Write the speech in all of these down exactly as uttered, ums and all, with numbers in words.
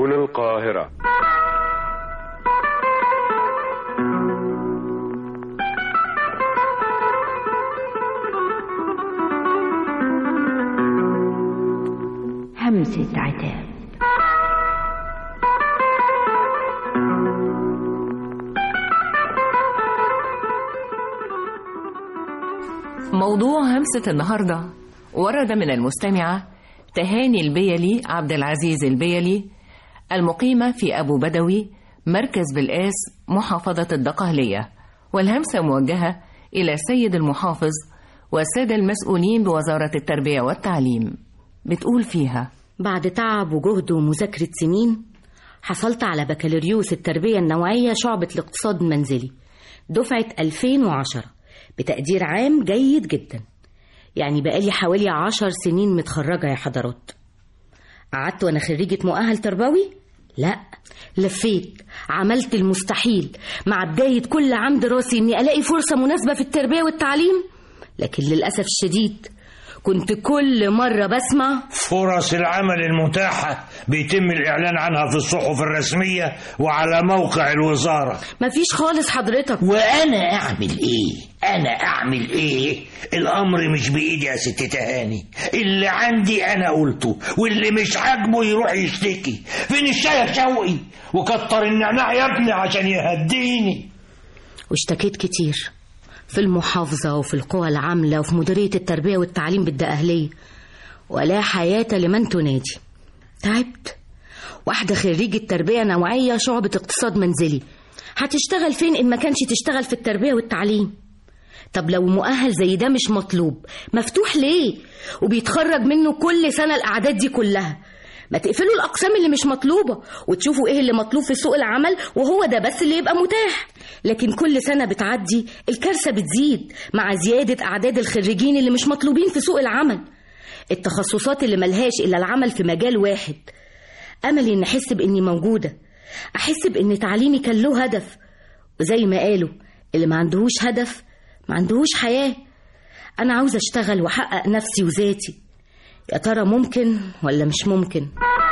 تلفزيون القاهرة. همسة عتاب. موضوع همسة النهاردة ورد من المستمعة تهاني البيلي عبد العزيز البيلي، المقيمة في أبو بدوي، مركز بالقاس، محافظة الدقهلية، والهمسة موجهة إلى السيد المحافظ والسادة المسؤولين بوزارة التربية والتعليم. بتقول فيها: بعد تعب وجهد ومذاكرة سنين حصلت على بكالوريوس التربية النوعية شعبة الاقتصاد المنزلي دفعة ألفين وعشرة بتقدير عام جيد جدا. يعني بقالي حوالي عشر سنين متخرجة يا حضرات. قعدت وانا خريجة مؤهل تربوي؟ لا، لفيت، عملت المستحيل مع بداية كل عام دراسي اني الاقي فرصة مناسبة في التربية والتعليم، لكن للأسف الشديد كنت كل مرة بسمع فرص العمل المتاحة بيتم الإعلان عنها في الصحف الرسمية وعلى موقع الوزارة. مفيش خالص حضرتك. وأنا أعمل إيه؟ أنا أعمل إيه؟ الأمر مش بإيدي يا ست تهاني. اللي عندي أنا قلته، واللي مش عاجبه يروح يشتكي. فين الشاي شوقي؟ وكتر النعناع يا ابني عشان يهديني. واشتكيت كتير في المحافظة وفي القوى العاملة وفي مديرية التربية والتعليم بالدقهلية، ولا حياة لمن تنادي. تعبت. واحدة خريجة تربية نوعية شعبة اقتصاد منزلي هتشتغل فين إن ما كانش تشتغل في التربية والتعليم؟ طب لو مؤهل زي ده مش مطلوب، مفتوح ليه وبيتخرج منه كل سنة الأعداد دي كلها؟ ما تقفلوا الأقسام اللي مش مطلوبة وتشوفوا إيه اللي مطلوب في سوق العمل وهو ده بس اللي يبقى متاح. لكن كل سنة بتعدي الكارثة بتزيد مع زيادة أعداد الخريجين اللي مش مطلوبين في سوق العمل. التخصصات اللي ملهاش إلا العمل في مجال واحد. أملي إن أحس بإني موجودة، أحس بإن تعليمي كان له هدف، وزي ما قالوا اللي ما عندهوش هدف ما عندهوش حياة. أنا عاوزة أشتغل وأحقق نفسي وذاتي. يا ترى ممكن ولا مش ممكن؟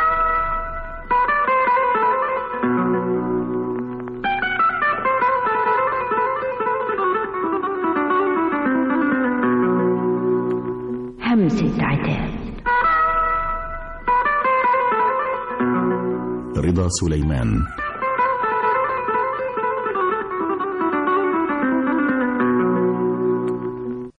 همسة عتاب. رضا سليمان.